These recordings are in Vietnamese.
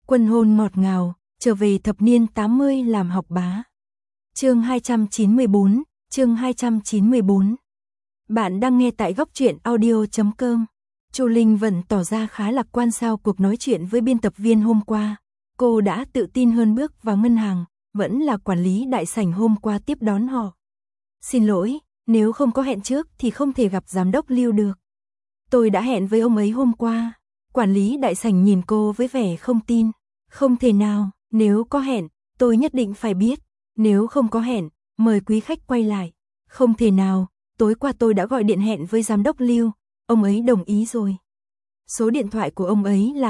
Quân hôn ngọt ngào, trở về thập niên 80 làm học bá. Chương 294, chương 294. Bạn đang nghe tại góc truyện audio.com. Chu Linh Vận tỏ ra khá lạc quan sau cuộc nói chuyện với biên tập viên hôm qua. Cô đã tự tin hơn bước vào ngân hàng, vẫn là quản lý đại sảnh hôm qua tiếp đón họ. Xin lỗi, nếu không có hẹn trước thì không thể gặp giám đốc Lưu được. Tôi đã hẹn với ông ấy hôm qua. Quản lý đại sảnh nhìn cô với vẻ không tin. Không thể nào, nếu có hẹn, tôi nhất định phải biết. Nếu không có hẹn, mời quý khách quay lại. Không thể nào, tối qua tôi đã gọi điện hẹn với giám đốc Lưu, ông ấy đồng ý rồi. Số điện thoại của ông ấy là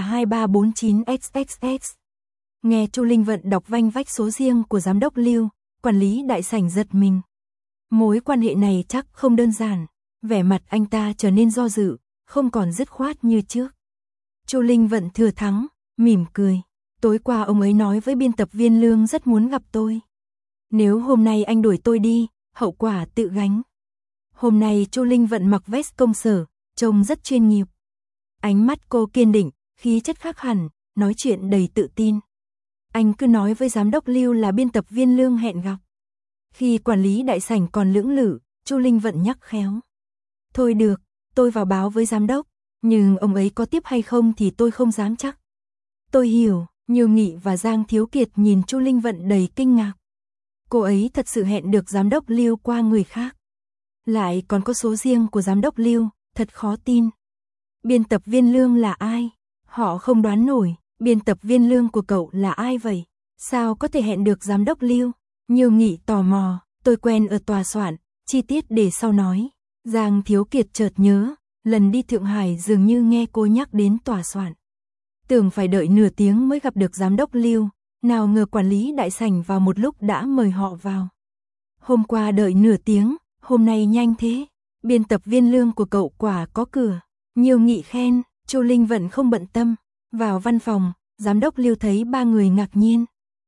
2349XXX. Nghe Chu Linh Vận đọc vanh vách số riêng của giám đốc Lưu, quản lý đại sảnh giật mình. Mối quan hệ này chắc không đơn giản, vẻ mặt anh ta trở nên do dự, không còn dứt khoát như trước. Chu Linh Vận thừa thắng, mỉm cười. Tối qua ông ấy nói với biên tập viên Lương rất muốn gặp tôi. Nếu hôm nay anh đuổi tôi đi, hậu quả tự gánh. Hôm nay Chu Linh Vận mặc vest công sở, trông rất chuyên nghiệp. Ánh mắt cô kiên định, khí chất khác hẳn, nói chuyện đầy tự tin. Anh cứ nói với giám đốc Lưu là biên tập viên Lương hẹn gặp. Khi quản lý đại sảnh còn lưỡng lự, Chu Linh Vận nhắc khéo. Thôi được, tôi vào báo với giám đốc, nhưng ông ấy có tiếp hay không thì tôi không dám chắc. Tôi hiểu. Nhiêu Nghị và Giang Thiếu Kiệt nhìn Chu Linh Vận đầy kinh ngạc. Cô ấy thật sự hẹn được giám đốc Lưu qua người khác. Lại còn có số riêng của giám đốc Lưu, thật khó tin. Biên tập viên Lương là ai? Họ không đoán nổi, biên tập viên Lương của cậu là ai vậy? Sao có thể hẹn được giám đốc Lưu? Nhiêu Nghị tò mò, tôi quen ở tòa soạn, chi tiết để sau nói. Giang Thiếu Kiệt chợt nhớ, lần đi Thượng Hải dường như nghe cô nhắc đến tòa soạn. Tưởng phải đợi nửa tiếng mới gặp được giám đốc Lưu, nào ngờ quản lý đại sảnh vào một lúc đã mời họ vào. Hôm qua đợi nửa tiếng, hôm nay nhanh thế, biên tập viên Lương của cậu quả có cửa. Nhiêu Nghị khen, Chu Linh Vận không bận tâm. Vào văn phòng, giám đốc Lưu thấy ba người ngạc nhiên.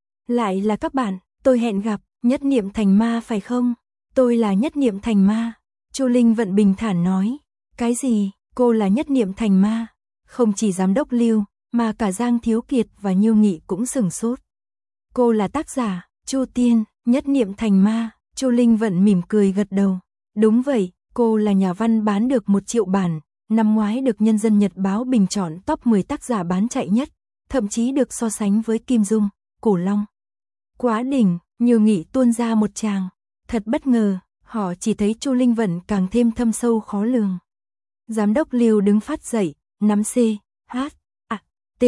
Lại là các bạn, tôi hẹn gặp, Nhất Niệm Thành Ma phải không? Tôi là Nhất Niệm Thành Ma. Chu Linh Vận bình thản nói. Cái gì, cô là Nhất Niệm Thành Ma? Không chỉ giám đốc Lưu, mà cả Giang Thiếu Kiệt và Nhiêu Nghị cũng sửng sốt. Cô là tác giả, Chu Tiên, Nhất Niệm Thành Ma. Chu Linh Vận mỉm cười gật đầu. Đúng vậy, cô là nhà văn bán được 1 triệu bản, năm ngoái được Nhân dân Nhật báo bình chọn top 10 tác giả bán chạy nhất, thậm chí được so sánh với Kim Dung, Cổ Long. Quá đỉnh, Nhiêu Nghị tuôn ra một tràng. Thật bất ngờ, họ chỉ thấy Chu Linh Vận càng thêm thâm sâu khó lường. Giám đốc Lưu đứng phát dậy, nắm C, H, T,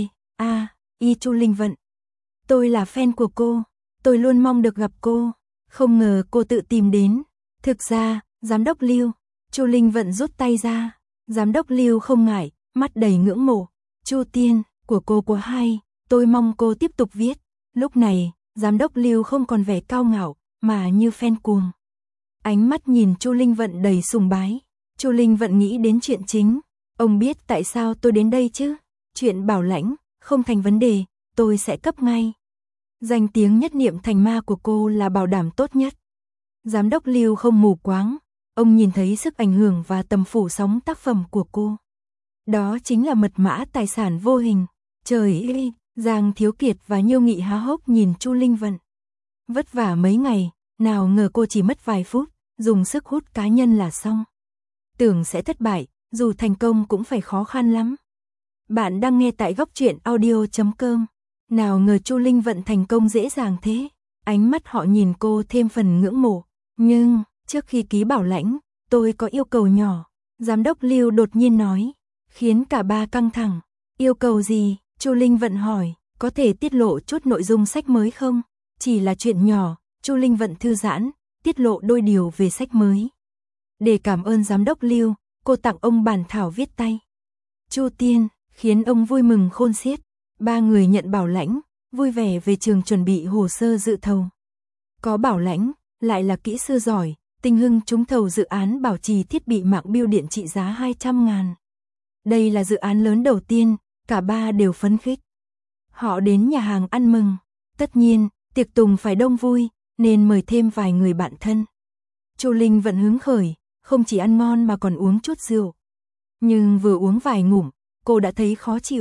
I Chu Linh Vận. Tôi là fan của cô, tôi luôn mong được gặp cô, không ngờ cô tự tìm đến. Thực ra, giám đốc Lưu, Chu Linh Vận rút tay ra. Giám đốc Lưu không ngại, mắt đầy ngưỡng mộ. Chu Tiên, của cô quá hay, tôi mong cô tiếp tục viết. Lúc này, giám đốc Lưu không còn vẻ cao ngạo, mà như fan cuồng. Ánh mắt nhìn Chu Linh Vận đầy sùng bái. Chu Linh Vận nghĩ đến chuyện chính. Ông biết tại sao tôi đến đây chứ? Chuyện bảo lãnh, không thành vấn đề, tôi sẽ cấp ngay. Danh tiếng Nhất Niệm Thành Ma của cô là bảo đảm tốt nhất. Giám đốc Lưu không mù quáng, ông nhìn thấy sức ảnh hưởng và tầm phủ sóng tác phẩm của cô. Đó chính là mật mã tài sản vô hình. Trời ơi, Giang Thiếu Kiệt và Nhiêu Nghị há hốc nhìn Chu Linh Vận. Vất vả mấy ngày, nào ngờ cô chỉ mất vài phút, dùng sức hút cá nhân là xong. Tưởng sẽ thất bại, dù thành công cũng phải khó khăn lắm. Bạn đang nghe tại góc truyện audio.com. Nào ngờ Chu Linh Vận thành công dễ dàng thế. Ánh mắt họ nhìn cô thêm phần ngưỡng mộ. Nhưng, trước khi ký bảo lãnh, tôi có yêu cầu nhỏ. Giám đốc Lưu đột nhiên nói, khiến cả ba căng thẳng. Yêu cầu gì? Chu Linh Vận hỏi, có thể tiết lộ chút nội dung sách mới không? Chỉ là chuyện nhỏ, Chu Linh Vận thư giãn, tiết lộ đôi điều về sách mới. Để cảm ơn giám đốc Lưu, cô tặng ông bản thảo viết tay. Chu Tiên, khiến ông vui mừng khôn xiết. Ba người nhận bảo lãnh, vui vẻ về trường chuẩn bị hồ sơ dự thầu. Có bảo lãnh, lại là kỹ sư giỏi, Tinh Hưng trúng thầu dự án bảo trì thiết bị mạng bưu điện trị giá 200.000. Đây là dự án lớn đầu tiên, cả ba đều phấn khích. Họ đến nhà hàng ăn mừng. Tất nhiên, tiệc tùng phải đông vui, nên mời thêm vài người bạn thân. Chu Linh Vận hứng khởi, không chỉ ăn ngon mà còn uống chút rượu. Nhưng vừa uống vài ngụm, cô đã thấy khó chịu,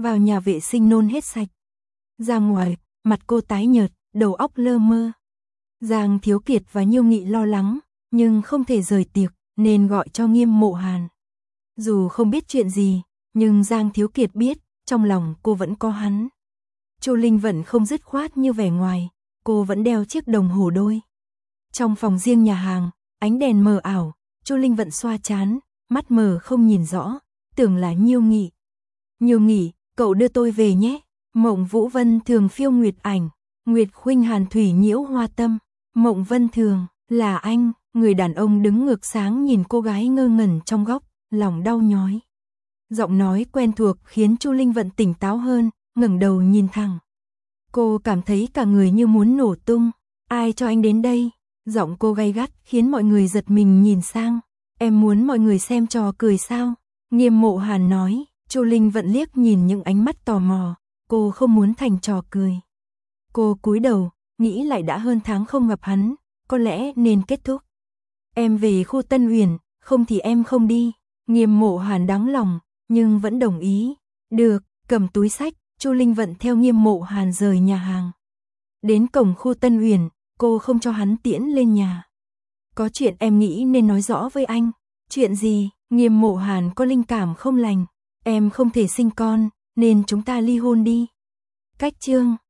vào nhà vệ sinh nôn hết sạch. Ra ngoài, mặt cô tái nhợt, đầu óc lơ mơ. Giang Thiếu Kiệt và Nhiêu Nghị lo lắng, nhưng không thể rời tiệc, nên gọi cho Nghiêm Mộ Hàn. Dù không biết chuyện gì, nhưng Giang Thiếu Kiệt biết, trong lòng cô vẫn có hắn. Chu Linh Vận không dứt khoát như vẻ ngoài, cô vẫn đeo chiếc đồng hồ đôi. Trong phòng riêng nhà hàng, ánh đèn mờ ảo, Chu Linh Vận xoa trán, mắt mờ không nhìn rõ, tưởng là Nhiêu Nghị. Nhiêu Nghị, cậu đưa tôi về nhé. Mộng Vũ Vân Thường phiêu nguyệt ảnh, Nguyệt khuynh hàn thủy nhiễu hoa tâm. Mộng Vân Thường, là anh. Người đàn ông đứng ngược sáng nhìn cô gái ngơ ngẩn trong góc, lòng đau nhói. Giọng nói quen thuộc khiến Chu Linh Vận tỉnh táo hơn, ngẩng đầu nhìn thẳng. Cô cảm thấy cả người như muốn nổ tung. Ai cho anh đến đây? Giọng cô gay gắt khiến mọi người giật mình nhìn sang. Em muốn mọi người xem trò cười sao? Nghiêm Mộ Hàn nói. Chu Linh Vận liếc nhìn những ánh mắt tò mò. Cô không muốn thành trò cười. Cô cúi đầu, nghĩ lại đã hơn tháng không gặp hắn, có lẽ nên kết thúc. Em về khu Tân Uyển, không thì em không đi. Nghiêm Mộ Hàn đáng lòng, nhưng vẫn đồng ý. Được, cầm túi xách, Chu Linh Vận theo Nghiêm Mộ Hàn rời nhà hàng. Đến cổng khu Tân Uyển, cô không cho hắn tiễn lên nhà. Có chuyện em nghĩ nên nói rõ với anh. Chuyện gì? Nghiêm Mộ Hàn có linh cảm không lành. Em không thể sinh con, nên chúng ta ly hôn đi. Cách chương